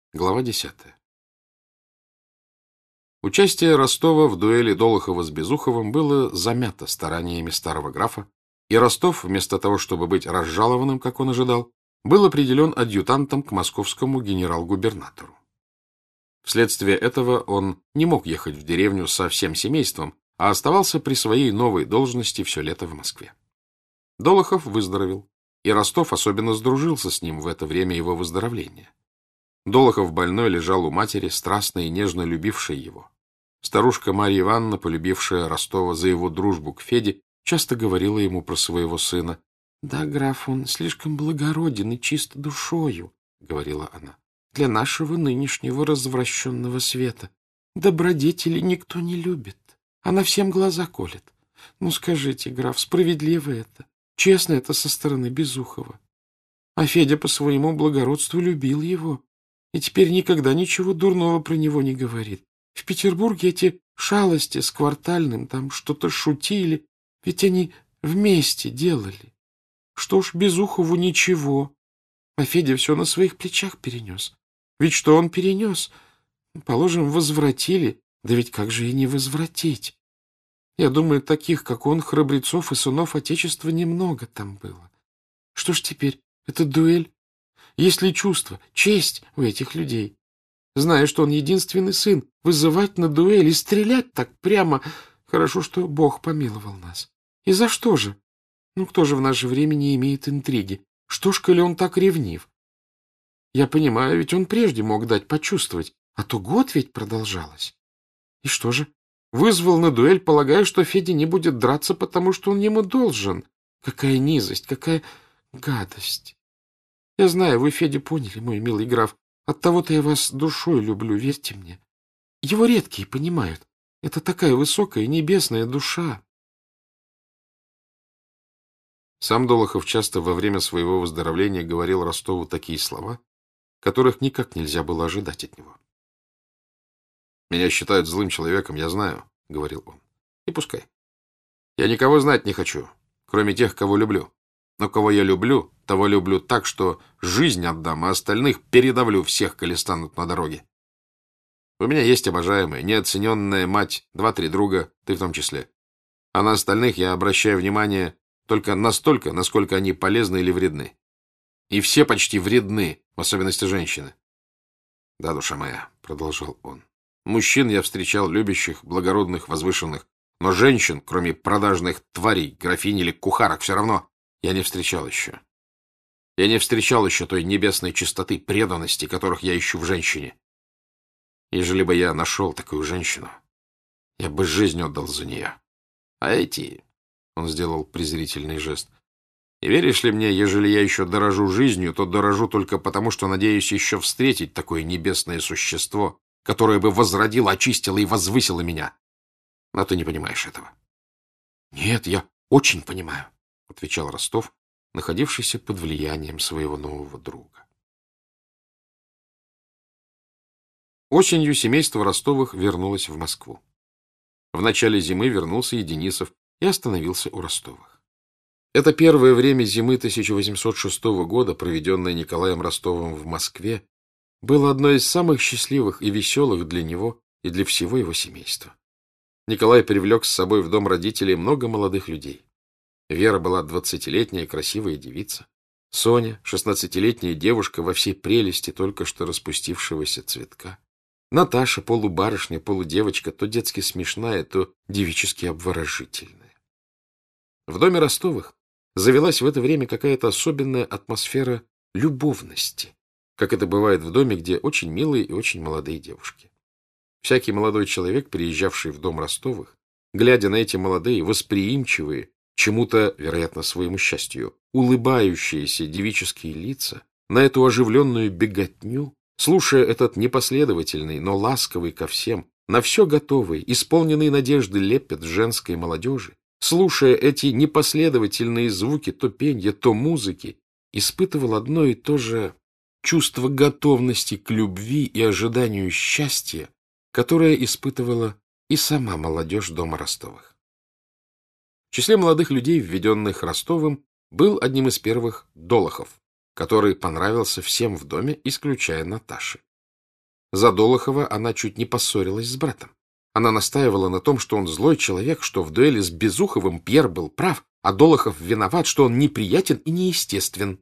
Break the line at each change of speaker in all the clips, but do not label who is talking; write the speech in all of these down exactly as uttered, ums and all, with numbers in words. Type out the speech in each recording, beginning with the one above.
Глава десятая. Участие Ростова в дуэли Долохова с Безуховым было замято стараниями старого графа, и Ростов, вместо того, чтобы быть разжалованным, как он ожидал, был определен адъютантом к московскому генерал-губернатору. Вследствие этого он не мог ехать в деревню со всем семейством, а оставался при своей новой должности все лето в Москве. Долохов выздоровел, и Ростов особенно сдружился с ним в это время его выздоровления. Долохов больной лежал у матери, страстно и нежно любившей его. Старушка Марья Ивановна, полюбившая Ростова за его дружбу к Феде, часто говорила ему про своего сына. — Да, граф, он слишком благороден и чист душою, — говорила она, — для нашего нынешнего развращенного света. Добродетели никто не любит, она всем глаза колет. Ну, скажите, граф, справедливо это, честно это со стороны Безухова. А Федя по своему благородству любил его. И теперь никогда ничего дурного про него не говорит. В Петербурге эти шалости с Квартальным там что-то шутили, ведь они вместе делали. Что ж, Безухову ничего, а Федя все на своих плечах перенес. Ведь что он перенес? Положим, возвратили, да ведь как же и не возвратить? Я думаю, таких, как он, храбрецов и сынов Отечества немного там было. Что ж теперь, это дуэль? Есть ли чувство, честь у этих людей? Зная, что он единственный сын, вызывать на дуэль и стрелять так прямо. Хорошо, что Бог помиловал нас. И за что же? Ну, кто же в наше время не имеет интриги? Что ж, коли он так ревнив? Я понимаю, ведь он прежде мог дать почувствовать, а то год ведь продолжалось. И что же? Вызвал на дуэль, полагая, что Федя не будет драться, потому что он ему должен. Какая низость, какая гадость. Я знаю, вы Федю поняли, мой милый граф. Оттого-то я вас душой люблю, верьте мне. Его редкие понимают. Это такая высокая небесная душа. Сам Долохов часто во время своего выздоровления говорил Ростову такие слова, которых никак нельзя было ожидать от него. «Меня считают злым человеком, я знаю», — говорил он. «И пускай. Я никого знать не хочу, кроме тех, кого люблю. Но кого я люблю, того люблю так, что жизнь отдам, а остальных передавлю всех, коли станут на дороге. У меня есть обожаемая, неоцененная мать, два-три друга, ты в том числе. А на остальных я обращаю внимание только настолько, насколько они полезны или вредны. И все почти вредны, в особенности женщины. Да, душа моя, — продолжал он, — мужчин я встречал любящих, благородных, возвышенных, но женщин, кроме продажных тварей, графинь или кухарок, все равно я не встречал еще. Я не встречал еще той небесной чистоты, преданности, которых я ищу в женщине. Ежели бы я нашел такую женщину, я бы жизнь отдал за нее. А эти... Он сделал презрительный жест. И веришь ли мне, ежели я еще дорожу жизнью, то дорожу только потому, что надеюсь еще встретить такое небесное существо, которое бы возродило, очистило и возвысило меня. Но ты не понимаешь этого. Нет, я очень понимаю, — отвечал Ростов, находившийся под влиянием своего нового друга. Осенью семейство Ростовых вернулось в Москву. В начале зимы вернулся и Денисов и остановился у Ростовых. Это первое время зимы тысяча восемьсот шестого года, проведенное Николаем Ростовым в Москве, было одно из самых счастливых и веселых для него и для всего его семейства. Николай привлек с собой в дом родителей много молодых людей. Вера была двадцатилетняя красивая девица. Соня — шестнадцатилетняя девушка во всей прелести только что распустившегося цветка. Наташа — полубарышня, полудевочка, то детски смешная, то девически обворожительная. В доме Ростовых завелась в это время какая-то особенная атмосфера любовности, как это бывает в доме, где очень милые и очень молодые девушки. Всякий молодой человек, приезжавший в дом Ростовых, глядя на эти молодые, восприимчивые, чему-то, вероятно, своему счастью, улыбающиеся девические лица, на эту оживленную беготню, слушая этот непоследовательный, но ласковый ко всем, на все готовый, исполненный надежды лепет женской молодежи, слушая эти непоследовательные звуки то пенья, то музыки, испытывал одно и то же чувство готовности к любви и ожиданию счастья, которое испытывала и сама молодежь дома Ростовых. В числе молодых людей, введенных Ростовым, был одним из первых Долохов, который понравился всем в доме, исключая Наташи. За Долохова она чуть не поссорилась с братом. Она настаивала на том, что он злой человек, что в дуэли с Безуховым Пьер был прав, а Долохов виноват, что он неприятен и неестествен.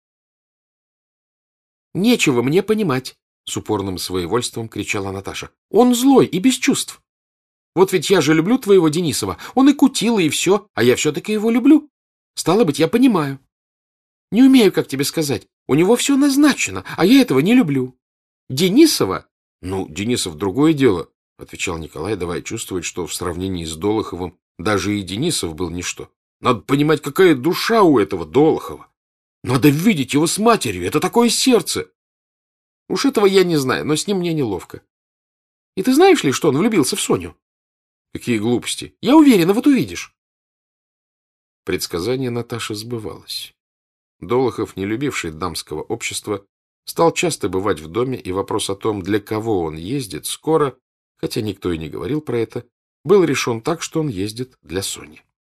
«Нечего мне понимать», — с упорным своевольством кричала Наташа. «Он злой и без чувств. Вот ведь я же люблю твоего Денисова. Он и кутила, и все, а я все-таки его люблю. Стало быть, я понимаю. Не умею, как тебе сказать. У него все назначено, а я этого не люблю. Денисова...» «Ну, Денисов — другое дело», — отвечал Николай, давая чувствовать, что в сравнении с Долоховым даже и Денисов был ничто. «Надо понимать, какая душа у этого Долохова. Надо видеть его с матерью. Это такое сердце!» «Уж этого я не знаю, но с ним мне неловко. И ты знаешь ли, что он влюбился в Соню?» «Какие глупости!» «Я уверена, вот увидишь». Предсказание Наташи сбывалось. Долохов, не любивший дамского общества, стал часто бывать в доме, и вопрос о том, для кого он ездит, скоро, хотя никто и не говорил про это, был решен так, что он ездит для Сони.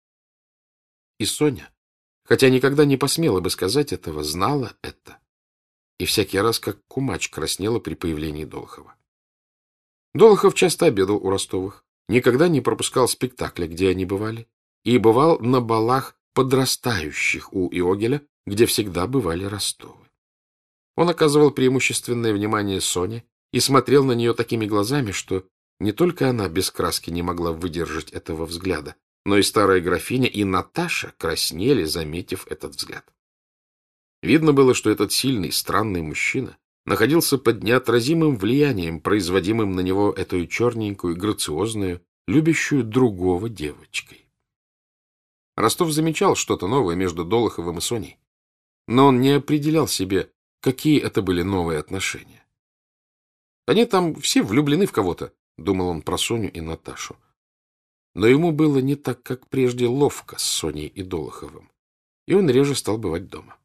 И Соня, хотя никогда не посмела бы сказать этого, знала это, и всякий раз как кумач краснела при появлении Долохова. Долохов часто обедал у Ростовых, никогда не пропускал спектакля, где они бывали, и бывал на балах подрастающих у Иогеля, где всегда бывали Ростовы. Он оказывал преимущественное внимание Соне и смотрел на нее такими глазами, что не только она без краски не могла выдержать этого взгляда, но и старая графиня, и Наташа краснели, заметив этот взгляд. Видно было, что этот сильный, странный мужчина находился под неотразимым влиянием, производимым на него эту черненькую, грациозную, любящую другого девочкой. Ростов замечал что-то новое между Долоховым и Соней, но он не определял себе, какие это были новые отношения. Они там все влюблены в кого-то, думал он про Соню и Наташу. Но ему было не так, как прежде, ловко с Соней и Долоховым, и он реже стал бывать дома.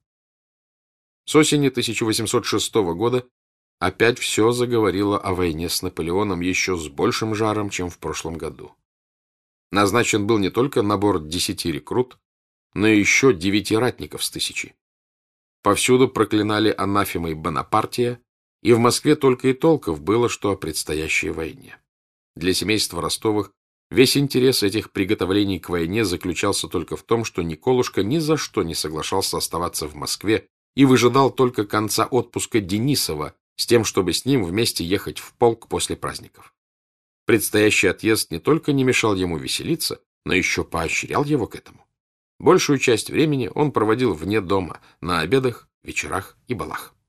С осени тысяча восемьсот шестого года опять все заговорило о войне с Наполеоном еще с большим жаром, чем в прошлом году. Назначен был не только набор десяти рекрут, но и еще девяти ратников с тысячи. Повсюду проклинали анафемой Бонапартия, и в Москве только и толков было, что о предстоящей войне. Для семейства Ростовых весь интерес этих приготовлений к войне заключался только в том, что Николушка ни за что не соглашался оставаться в Москве и выжидал только конца отпуска Денисова с тем, чтобы с ним вместе ехать в полк после праздников. Предстоящий отъезд не только не мешал ему веселиться, но еще поощрял его к этому. Большую часть времени он проводил вне дома, на обедах, вечерах и балах.